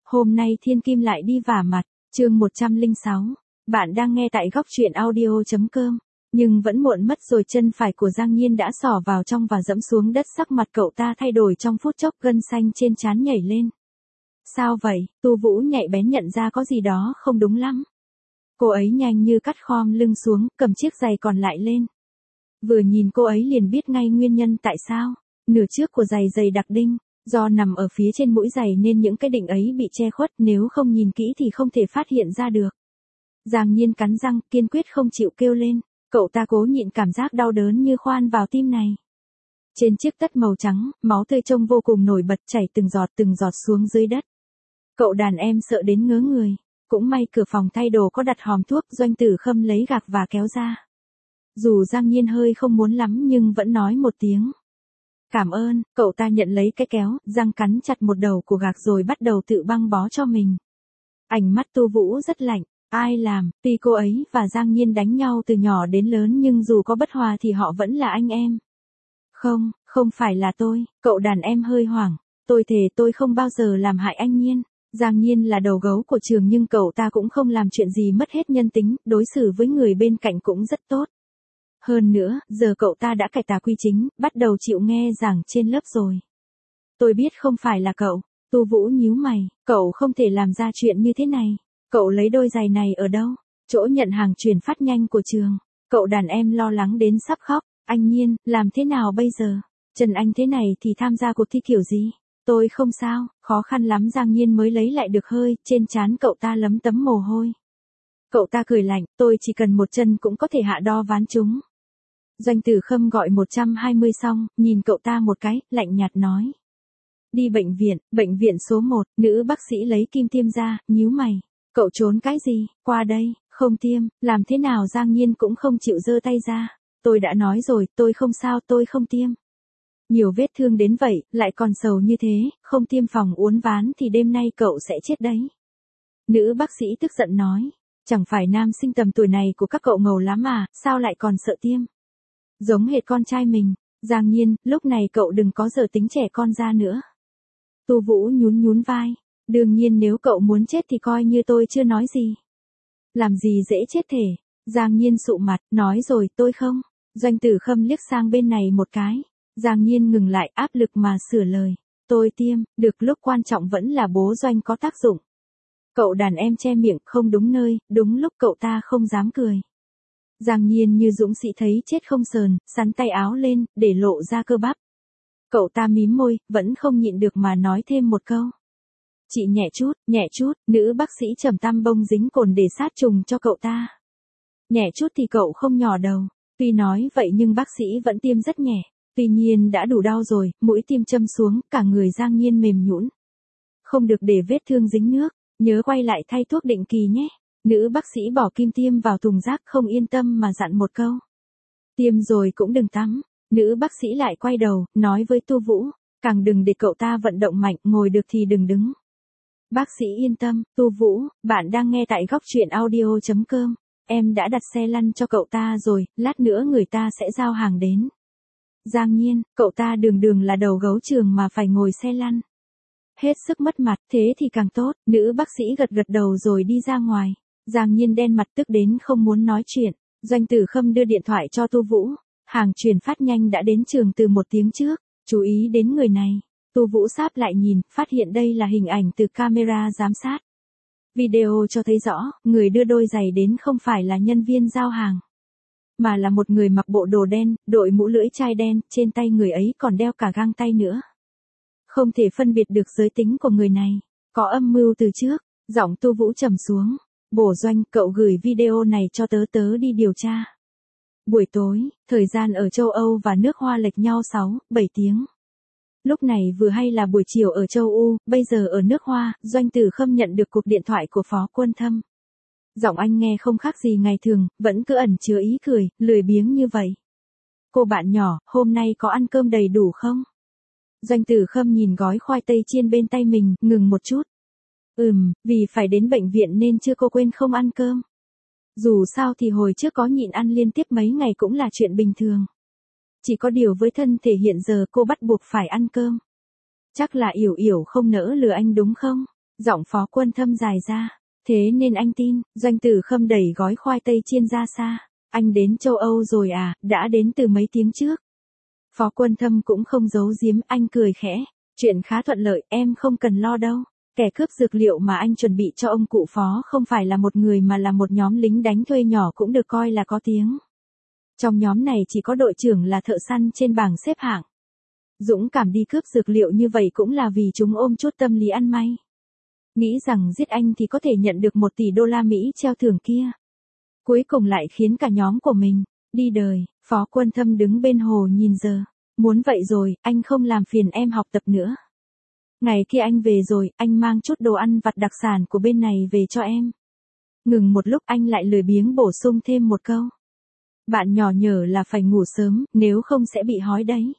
Hôm nay Thiên Kim lại đi vả mặt, chương 106. Bạn đang nghe tại góc truyện audio.com. Nhưng vẫn muộn mất rồi, chân phải của Giang Nhiên đã xỏ vào trong và dẫm xuống đất, sắc mặt cậu ta thay đổi trong phút chốc, gân xanh trên trán nhảy lên. Sao vậy? Tu Vũ nhạy bén nhận ra có gì đó không đúng lắm. Cô ấy nhanh như cắt khom lưng xuống, cầm chiếc giày còn lại lên. Vừa nhìn cô ấy liền biết ngay nguyên nhân tại sao. Nửa trước của giày dày đặc đinh. Do nằm ở phía trên mũi giày nên những cái đỉnh ấy bị che khuất, nếu không nhìn kỹ thì không thể phát hiện ra được. Giang Nhiên cắn răng, kiên quyết không chịu kêu lên. Cậu ta cố nhịn cảm giác đau đớn như khoan vào tim này. Trên chiếc tất màu trắng, máu tươi trông vô cùng nổi bật, chảy từng giọt xuống dưới đất. Cậu đàn em sợ đến ngớ người. Cũng may cửa phòng thay đồ có đặt hòm thuốc, Doanh Tử Khâm lấy gạc và kéo ra. Dù Giang Nhiên hơi không muốn lắm nhưng vẫn nói một tiếng. Cảm ơn. Cậu ta nhận lấy cái kéo, răng cắn chặt một đầu của gạc rồi bắt đầu tự băng bó cho mình. Ánh mắt Tu Vũ rất lạnh. Ai làm? Tuy cô ấy và Giang Nhiên đánh nhau từ nhỏ đến lớn nhưng dù có bất hòa thì họ vẫn là anh em. Không phải là tôi. Cậu đàn em hơi hoảng. Tôi thề tôi không bao giờ làm hại anh Nhiên. Giang Nhiên là đầu gấu của trường nhưng cậu ta cũng không làm chuyện gì mất hết nhân tính, đối xử với người bên cạnh cũng rất tốt. Hơn nữa, giờ cậu ta đã cải tà quy chính, bắt đầu chịu nghe giảng trên lớp rồi. Tôi biết không phải là cậu. Tu Vũ nhíu mày, cậu không thể làm ra chuyện như thế này. Cậu lấy đôi giày này ở đâu? Chỗ nhận hàng chuyển phát nhanh của trường. Cậu đàn em lo lắng đến sắp khóc. Anh Nhiên, làm thế nào bây giờ? Chân anh thế này thì tham gia cuộc thi kiểu gì? Tôi không sao, khó khăn lắm. Giang Nhiên mới lấy lại được hơi, trên trán cậu ta lấm tấm mồ hôi. Cậu ta cười lạnh, tôi chỉ cần một chân cũng có thể hạ đo ván chúng. Doanh Tử Khâm gọi 120 xong, nhìn cậu ta một cái, lạnh nhạt nói. Đi bệnh viện số 1, nữ bác sĩ lấy kim tiêm ra, nhíu mày. Cậu trốn cái gì? Qua đây, không tiêm, làm thế nào? Giang Nhiên cũng không chịu giơ tay ra. Tôi đã nói rồi, tôi không sao, tôi không tiêm. Nhiều vết thương đến vậy, lại còn sầu như thế, không tiêm phòng uốn ván thì đêm nay cậu sẽ chết đấy. Nữ bác sĩ tức giận nói. Chẳng phải nam sinh tầm tuổi này của các cậu ngầu lắm à, sao lại còn sợ tiêm? Giống hệt con trai mình. Giang Nhiên, lúc này cậu đừng có giờ tính trẻ con ra nữa. Tu Vũ nhún vai. Đương nhiên nếu cậu muốn chết thì coi như tôi chưa nói gì. Làm gì dễ chết thể. Giang Nhiên sụ mặt, nói rồi tôi không. Doanh Tử Khâm liếc sang bên này một cái. Giang Nhiên ngừng lại, áp lực mà sửa lời. Tôi tiêm, được, lúc quan trọng vẫn là bố Doanh có tác dụng. Cậu đàn em che miệng, không đúng nơi, đúng lúc cậu ta không dám cười. Giang Nhiên như dũng sĩ thấy chết không sờn, sắn tay áo lên, để lộ ra cơ bắp. Cậu ta mím môi, vẫn không nhịn được mà nói thêm một câu. Chị nhẹ chút, nữ bác sĩ trầm tăm bông dính cồn để sát trùng cho cậu ta. Nhẹ chút thì cậu không nhỏ đầu. Tuy nói vậy nhưng bác sĩ vẫn tiêm rất nhẹ. Tuy nhiên đã đủ đau rồi, mũi tiêm châm xuống, cả người Giang Nhiên mềm nhũn. Không được để vết thương dính nước, nhớ quay lại thay thuốc định kỳ nhé. Nữ bác sĩ bỏ kim tiêm vào thùng rác, không yên tâm mà dặn một câu. Tiêm rồi cũng đừng tắm. Nữ bác sĩ lại quay đầu, nói với Tu Vũ, càng đừng để cậu ta vận động mạnh, ngồi được thì đừng đứng. Bác sĩ yên tâm. Tu Vũ, bạn đang nghe tại góc truyện audio.com. Em đã đặt xe lăn cho cậu ta rồi, lát nữa người ta sẽ giao hàng đến. Giang Nhiên, cậu ta đường là đầu gấu trường mà phải ngồi xe lăn. Hết sức mất mặt, thế thì càng tốt. Nữ bác sĩ gật đầu rồi đi ra ngoài. Giang Nhiên đen mặt tức đến không muốn nói chuyện. Doanh Tử Khâm đưa điện thoại cho Tu Vũ. Hàng chuyển phát nhanh đã đến trường từ 1 tiếng trước. Chú ý đến người này. Tu Vũ sáp lại nhìn, phát hiện đây là hình ảnh từ camera giám sát. Video cho thấy rõ, người đưa đôi giày đến không phải là nhân viên giao hàng. Mà là một người mặc bộ đồ đen, đội mũ lưỡi chai đen, trên tay người ấy còn đeo cả găng tay nữa. Không thể phân biệt được giới tính của người này. Có âm mưu từ trước. Giọng Tu Vũ trầm xuống. Bổ Doanh, cậu gửi video này cho tớ đi điều tra. Buổi tối, thời gian ở châu Âu và nước Hoa lệch nhau 6-7 tiếng. Lúc này vừa hay là buổi chiều ở châu Âu, bây giờ ở nước Hoa. Doanh Tử Khâm nhận được cuộc điện thoại của Phó Quân Thâm. Giọng anh nghe không khác gì ngày thường, vẫn cứ ẩn chứa ý cười, lười biếng như vậy. Cô bạn nhỏ, hôm nay có ăn cơm đầy đủ không? Doanh Tử Khâm nhìn gói khoai tây chiên bên tay mình, ngừng một chút. Vì phải đến bệnh viện nên chưa, cô quên không ăn cơm. Dù sao thì hồi trước có nhịn ăn liên tiếp mấy ngày cũng là chuyện bình thường. Chỉ có điều với thân thể hiện giờ cô bắt buộc phải ăn cơm. Chắc là Yểu Yểu không nỡ lừa anh đúng không? Giọng Phó Quân Thâm dài ra. Thế nên anh tin, Doanh Tử Khâm đẩy gói khoai tây chiên ra xa. Anh đến châu Âu rồi à, đã đến từ mấy tiếng trước. Phó Quân Thâm cũng không giấu giếm, anh cười khẽ. Chuyện khá thuận lợi, em không cần lo đâu. Kẻ cướp dược liệu mà anh chuẩn bị cho ông cụ Phó không phải là một người mà là một nhóm lính đánh thuê nhỏ cũng được coi là có tiếng. Trong nhóm này chỉ có đội trưởng là thợ săn trên bảng xếp hạng. Dũng cảm đi cướp dược liệu như vậy cũng là vì chúng ôm chút tâm lý ăn may. Nghĩ rằng giết anh thì có thể nhận được 1 tỷ đô la Mỹ treo thưởng kia. Cuối cùng lại khiến cả nhóm của mình đi đời. Phó Quân Thâm đứng bên hồ nhìn giờ. Muốn vậy rồi, anh không làm phiền em học tập nữa. Ngày kia anh về rồi, anh mang chút đồ ăn vặt đặc sản của bên này về cho em. Ngừng một lúc anh lại lười biếng bổ sung thêm một câu. Bạn nhỏ nhờ là phải ngủ sớm, nếu không sẽ bị hói đấy.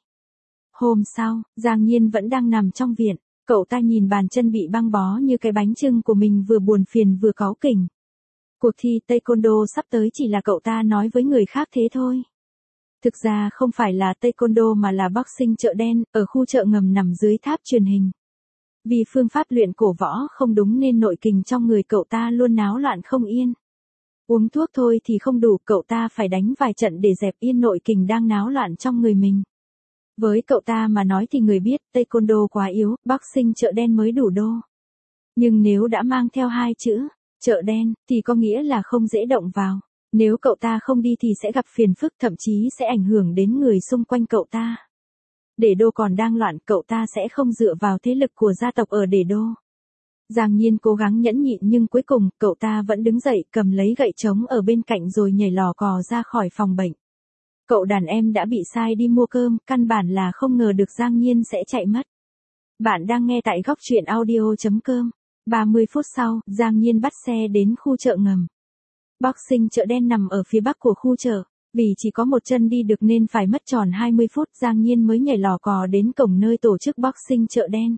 Hôm sau, Giang Nhiên vẫn đang nằm trong viện. Cậu ta nhìn bàn chân bị băng bó như cái bánh chưng của mình vừa buồn phiền vừa cáu kỉnh. Cuộc thi taekwondo sắp tới chỉ là cậu ta nói với người khác thế thôi. Thực ra không phải là taekwondo mà là boxing chợ đen, ở khu chợ ngầm nằm dưới tháp truyền hình. Vì phương pháp luyện cổ võ không đúng nên nội kình trong người cậu ta luôn náo loạn không yên. Uống thuốc thôi thì không đủ, cậu ta phải đánh vài trận để dẹp yên nội kình đang náo loạn trong người mình. Với cậu ta mà nói thì người biết taekwondo quá yếu, boxing chợ đen mới đủ đô. Nhưng nếu đã mang theo 2 chữ, chợ đen, thì có nghĩa là không dễ động vào. Nếu cậu ta không đi thì sẽ gặp phiền phức, thậm chí sẽ ảnh hưởng đến người xung quanh cậu ta. Để đô còn đang loạn, cậu ta sẽ không dựa vào thế lực của gia tộc ở để đô. Giang Nhiên cố gắng nhẫn nhịn nhưng cuối cùng, cậu ta vẫn đứng dậy, cầm lấy gậy trống ở bên cạnh rồi nhảy lò cò ra khỏi phòng bệnh. Cậu đàn em đã bị sai đi mua cơm, căn bản là không ngờ được Giang Nhiên sẽ chạy mất. Bạn đang nghe tại góc truyện audio.com. 30 phút sau, Giang Nhiên bắt xe đến khu chợ ngầm. Boxing chợ đen nằm ở phía bắc của khu chợ. Vì chỉ có một chân đi được nên phải mất tròn 20 phút Giang Nhiên mới nhảy lò cò đến cổng nơi tổ chức boxing chợ đen.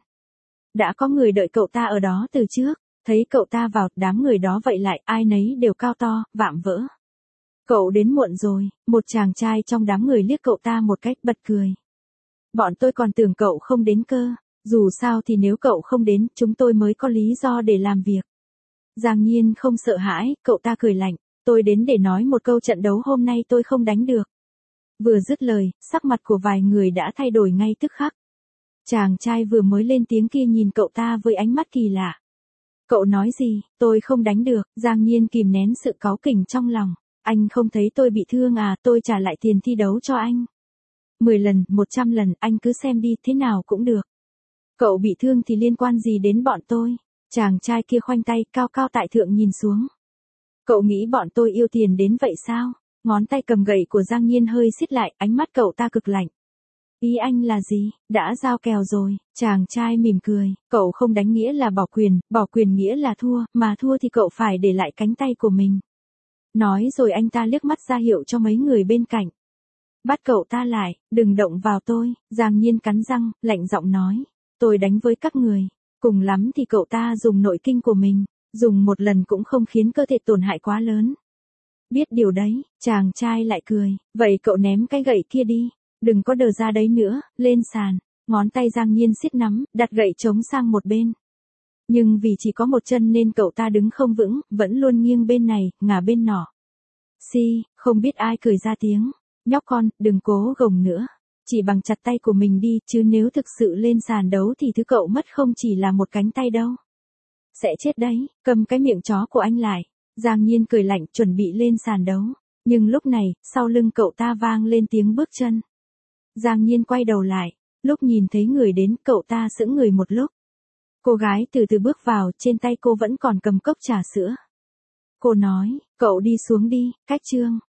Đã có người đợi cậu ta ở đó từ trước. Thấy cậu ta vào, đám người đó vậy lại, ai nấy đều cao to, vạm vỡ. Cậu đến muộn rồi, một chàng trai trong đám người liếc cậu ta một cách bật cười. Bọn tôi còn tưởng cậu không đến cơ, dù sao thì nếu cậu không đến, chúng tôi mới có lý do để làm việc. Giang Nhiên không sợ hãi, cậu ta cười lạnh, tôi đến để nói một câu trận đấu hôm nay tôi không đánh được. Vừa dứt lời, sắc mặt của vài người đã thay đổi ngay tức khắc. Chàng trai vừa mới lên tiếng kia nhìn cậu ta với ánh mắt kỳ lạ. Cậu nói gì, tôi không đánh được, Giang Nhiên kìm nén sự cáu kỉnh trong lòng. Anh không thấy tôi bị thương à, tôi trả lại tiền thi đấu cho anh. 10 lần, 100 lần, anh cứ xem đi, thế nào cũng được. Cậu bị thương thì liên quan gì đến bọn tôi? Chàng trai kia khoanh tay cao cao tại thượng nhìn xuống. Cậu nghĩ bọn tôi yêu tiền đến vậy sao? Ngón tay cầm gậy của Giang Nhiên hơi siết lại, ánh mắt cậu ta cực lạnh. Ý anh là gì? Đã giao kèo rồi. Chàng trai mỉm cười, cậu không đánh nghĩa là bỏ quyền nghĩa là thua, mà thua thì cậu phải để lại cánh tay của mình. Nói rồi anh ta liếc mắt ra hiệu cho mấy người bên cạnh. Bắt cậu ta lại, đừng động vào tôi, Giang Nhiên cắn răng, lạnh giọng nói. Tôi đánh với các người, cùng lắm thì cậu ta dùng nội kinh của mình, dùng một lần cũng không khiến cơ thể tổn hại quá lớn. Biết điều đấy, chàng trai lại cười, vậy cậu ném cái gậy kia đi, đừng có đờ ra đấy nữa, lên sàn, ngón tay Giang Nhiên siết nắm, đặt gậy trống sang một bên. Nhưng vì chỉ có một chân nên cậu ta đứng không vững, vẫn luôn nghiêng bên này, ngả bên nọ. Không biết ai cười ra tiếng. Nhóc con, đừng cố gồng nữa. Chỉ bằng chặt tay của mình đi, chứ nếu thực sự lên sàn đấu thì thứ cậu mất không chỉ là một cánh tay đâu. Sẽ chết đấy, cầm cái miệng chó của anh lại. Giang Nhiên cười lạnh, chuẩn bị lên sàn đấu. Nhưng lúc này, sau lưng cậu ta vang lên tiếng bước chân. Giang Nhiên quay đầu lại. Lúc nhìn thấy người đến, cậu ta sững người một lúc. Cô gái từ từ bước vào, trên tay cô vẫn còn cầm cốc trà sữa. Cô nói, cậu đi xuống đi, cách Trương.